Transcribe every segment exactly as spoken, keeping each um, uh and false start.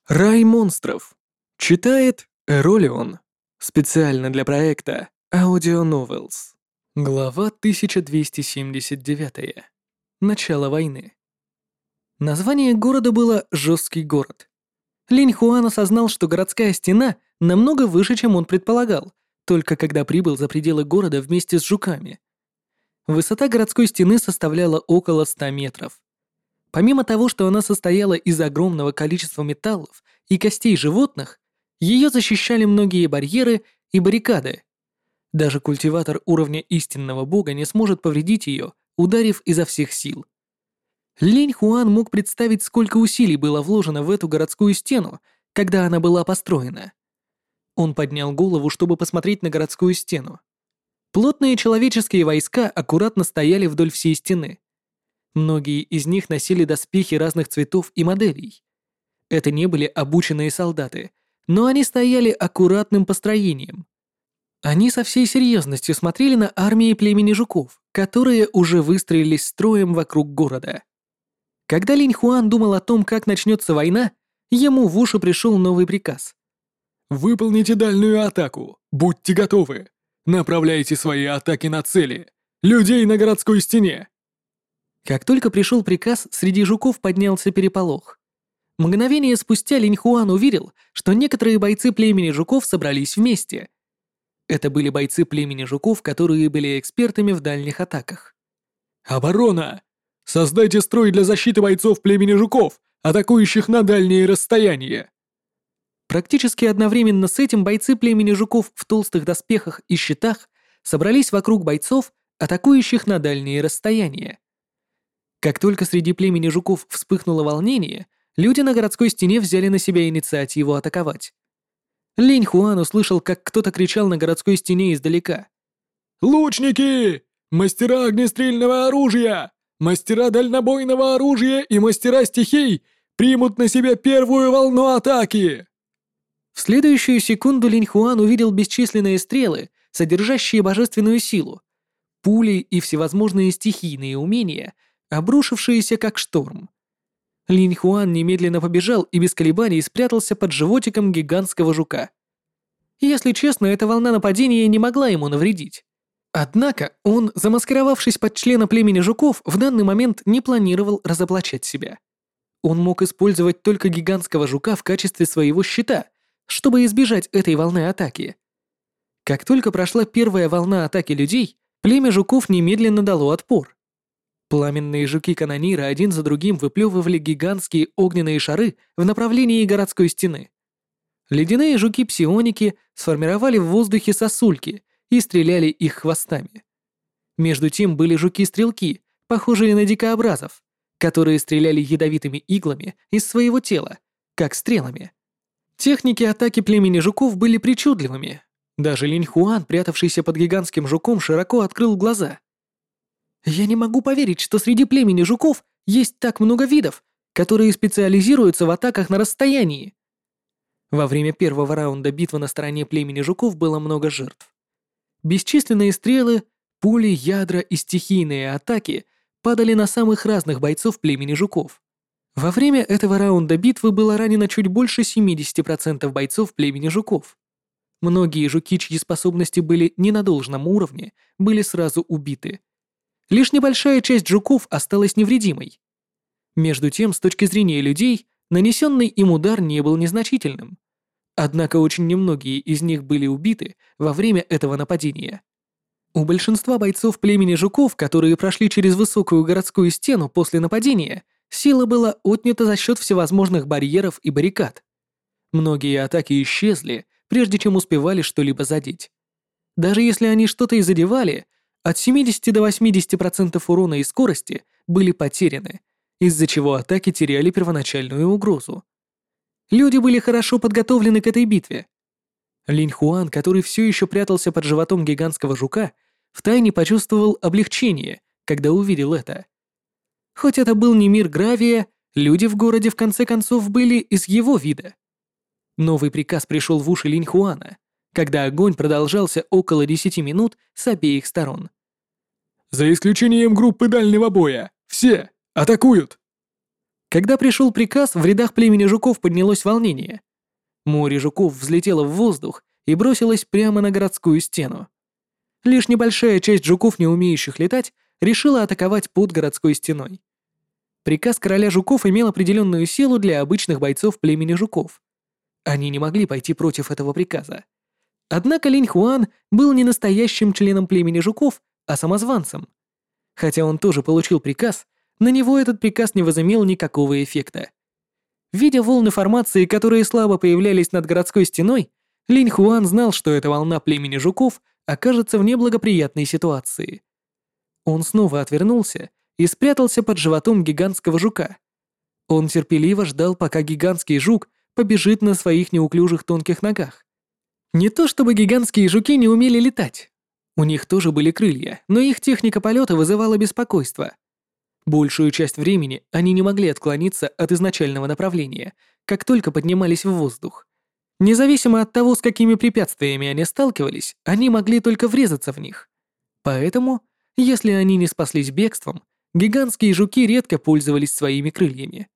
Рай монстров. Читает Эролион. Специально для проекта Audio Novels. Глава тысяча двести семьдесят девять. Начало войны. Название города было «Жесткий город». Линь Хуан осознал, что городская стена намного выше, чем он предполагал, только когда прибыл за пределы города вместе с жуками. Высота городской стены составляла около ста метров. Помимо того, что она состояла из огромного количества металлов и костей животных, ее защищали многие барьеры и баррикады. Даже культиватор уровня истинного бога не сможет повредить ее, ударив изо всех сил. Линь Хуан мог представить, сколько усилий было вложено в эту городскую стену, когда она была построена. Он поднял голову, чтобы посмотреть на городскую стену. Плотные человеческие войска аккуратно стояли вдоль всей стены. Многие из них носили доспехи разных цветов и моделей. Это не были обученные солдаты, но они стояли аккуратным построением. Они со всей серьезностью смотрели на армии племени жуков, которые уже выстроились строем вокруг города. Когда Линь Хуан думал о том, как начнется война, ему в уши пришел новый приказ. «Выполните дальнюю атаку! Будьте готовы! Направляйте свои атаки на цели! Людей на городской стене!» Как только пришел приказ, среди жуков поднялся переполох. Мгновение спустя Линь Хуан увидел, что некоторые бойцы племени жуков собрались вместе. Это были бойцы племени жуков, которые были экспертами в дальних атаках. «Оборона! Создайте строй для защиты бойцов племени жуков, атакующих на дальние расстояния!» Практически одновременно с этим бойцы племени жуков в толстых доспехах и щитах собрались вокруг бойцов, атакующих на дальние расстояния. Как только среди племени жуков вспыхнуло волнение, люди на городской стене взяли на себя инициативу атаковать. Линь Хуан услышал, как кто-то кричал на городской стене издалека. «Лучники! Мастера огнестрельного оружия! Мастера дальнобойного оружия и мастера стихий примут на себя первую волну атаки!» В следующую секунду Линь Хуан увидел бесчисленные стрелы, содержащие божественную силу, пули и всевозможные стихийные умения, обрушившиеся как шторм. Линь Хуан немедленно побежал и без колебаний спрятался под животиком гигантского жука. Если честно, эта волна нападения не могла ему навредить. Однако он, замаскировавшись под члена племени жуков, в данный момент не планировал разоблачать себя. Он мог использовать только гигантского жука в качестве своего щита, чтобы избежать этой волны атаки. Как только прошла первая волна атаки людей, племя жуков немедленно дало отпор. Пламенные жуки-канониры один за другим выплевывали гигантские огненные шары в направлении городской стены. Ледяные жуки-псионики сформировали в воздухе сосульки и стреляли их хвостами. Между тем были жуки-стрелки, похожие на дикообразов, которые стреляли ядовитыми иглами из своего тела, как стрелами. Техники атаки племени жуков были причудливыми. Даже Линь Хуан, прятавшийся под гигантским жуком, широко открыл глаза. «Я не могу поверить, что среди племени жуков есть так много видов, которые специализируются в атаках на расстоянии». Во время первого раунда битвы на стороне племени жуков было много жертв. Бесчисленные стрелы, пули, ядра и стихийные атаки падали на самых разных бойцов племени жуков. Во время этого раунда битвы было ранено чуть больше семьдесят процентов бойцов племени жуков. Многие жуки, чьи способности были не на должном уровне, были сразу убиты. Лишь небольшая часть жуков осталась невредимой. Между тем, с точки зрения людей, нанесенный им удар не был незначительным. Однако очень немногие из них были убиты во время этого нападения. У большинства бойцов племени жуков, которые прошли через высокую городскую стену после нападения, сила была отнята за счет всевозможных барьеров и баррикад. Многие атаки исчезли, прежде чем успевали что-либо задеть. Даже если они что-то и задевали, от семидесяти до восьмидесяти процентов урона и скорости были потеряны, из-за чего атаки теряли первоначальную угрозу. Люди были хорошо подготовлены к этой битве. Линь Хуан, который все еще прятался под животом гигантского жука, втайне почувствовал облегчение, когда увидел это. Хоть это был не мир Гравия, люди в городе в конце концов были из его вида. Новый приказ пришел в уши Линь Хуана, когда огонь продолжался около десяти минут с обеих сторон. «За исключением группы дальнего боя! Все! Атакуют!» Когда пришел приказ, в рядах племени жуков поднялось волнение. Море жуков взлетело в воздух и бросилось прямо на городскую стену. Лишь небольшая часть жуков, не умеющих летать, решила атаковать под городской стеной. Приказ короля жуков имел определенную силу для обычных бойцов племени жуков. Они не могли пойти против этого приказа. Однако Линь Хуан был не настоящим членом племени жуков, а самозванцем. Хотя он тоже получил приказ, на него этот приказ не возымел никакого эффекта. Видя волны формации, которые слабо появлялись над городской стеной, Линь Хуан знал, что эта волна племени жуков окажется в неблагоприятной ситуации. Он снова отвернулся и спрятался под животом гигантского жука. Он терпеливо ждал, пока гигантский жук побежит на своих неуклюжих тонких ногах. Не то чтобы гигантские жуки не умели летать. У них тоже были крылья, но их техника полета вызывала беспокойство. Большую часть времени они не могли отклониться от изначального направления, как только поднимались в воздух. Независимо от того, с какими препятствиями они сталкивались, они могли только врезаться в них. Поэтому, если они не спаслись бегством, гигантские жуки редко пользовались своими крыльями.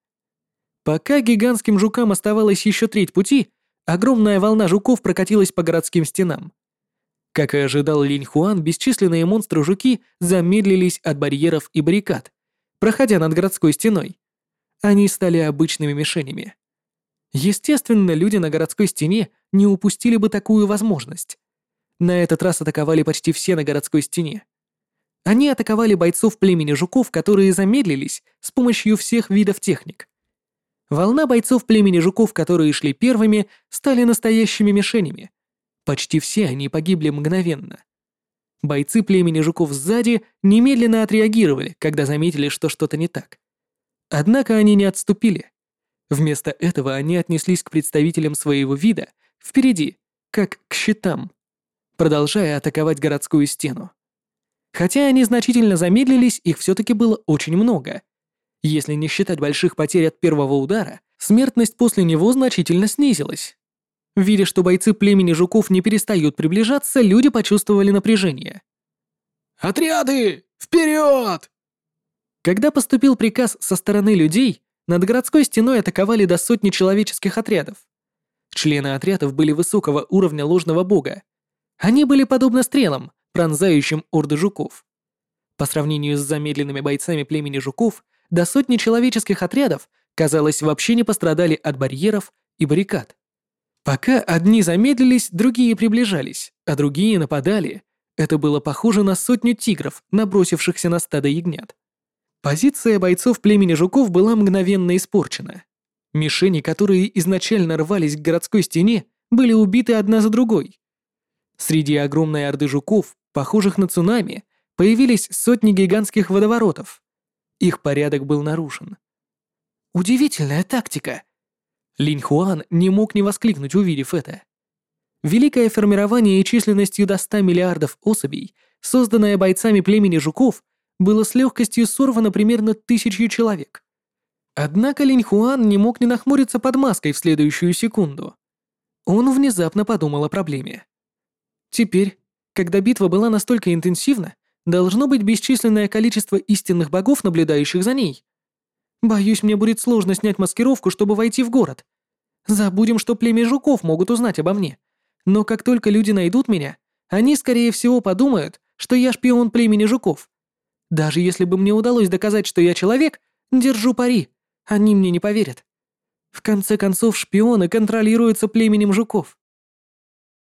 Пока гигантским жукам оставалось еще треть пути, огромная волна жуков прокатилась по городским стенам. Как и ожидал Линь Хуан, бесчисленные монстры-жуки замедлились от барьеров и баррикад, проходя над городской стеной. Они стали обычными мишенями. Естественно, люди на городской стене не упустили бы такую возможность. На этот раз атаковали почти все на городской стене. Они атаковали бойцов племени жуков, которые замедлились с помощью всех видов техник. Волна бойцов племени жуков, которые шли первыми, стали настоящими мишенями. Почти все они погибли мгновенно. Бойцы племени жуков сзади немедленно отреагировали, когда заметили, что что-то не так. Однако они не отступили. Вместо этого они отнеслись к представителям своего вида впереди, как к щитам, продолжая атаковать городскую стену. Хотя они значительно замедлились, их все-таки было очень много. Если не считать больших потерь от первого удара, смертность после него значительно снизилась. Видя, что бойцы племени жуков не перестают приближаться, люди почувствовали напряжение. «Отряды! Вперед!» Когда поступил приказ со стороны людей, над городской стеной атаковали до сотни человеческих отрядов. Члены отрядов были высокого уровня ложного бога. Они были подобны стрелам, пронзающим орды жуков. По сравнению с замедленными бойцами племени жуков, до сотни человеческих отрядов, казалось, вообще не пострадали от барьеров и баррикад. Пока одни замедлились, другие приближались, а другие нападали. Это было похоже на сотню тигров, набросившихся на стадо ягнят. Позиция бойцов племени жуков была мгновенно испорчена. Мишени, которые изначально рвались к городской стене, были убиты одна за другой. Среди огромной орды жуков, похожих на цунами, появились сотни гигантских водоворотов. Их порядок был нарушен. Удивительная тактика. Линь Хуан не мог не воскликнуть, увидев это. Великое формирование и численностью до ста миллиардов особей, созданное бойцами племени жуков, было с легкостью сорвано примерно тысячью человек. Однако Линь Хуан не мог не нахмуриться под маской в следующую секунду. Он внезапно подумал о проблеме. Теперь, когда битва была настолько интенсивна, должно быть бесчисленное количество истинных богов, наблюдающих за ней. Боюсь, мне будет сложно снять маскировку, чтобы войти в город. Забудем, что племя жуков могут узнать обо мне. Но как только люди найдут меня, они, скорее всего, подумают, что я шпион племени жуков. Даже если бы мне удалось доказать, что я человек, держу пари, они мне не поверят. В конце концов, шпионы контролируются племенем жуков.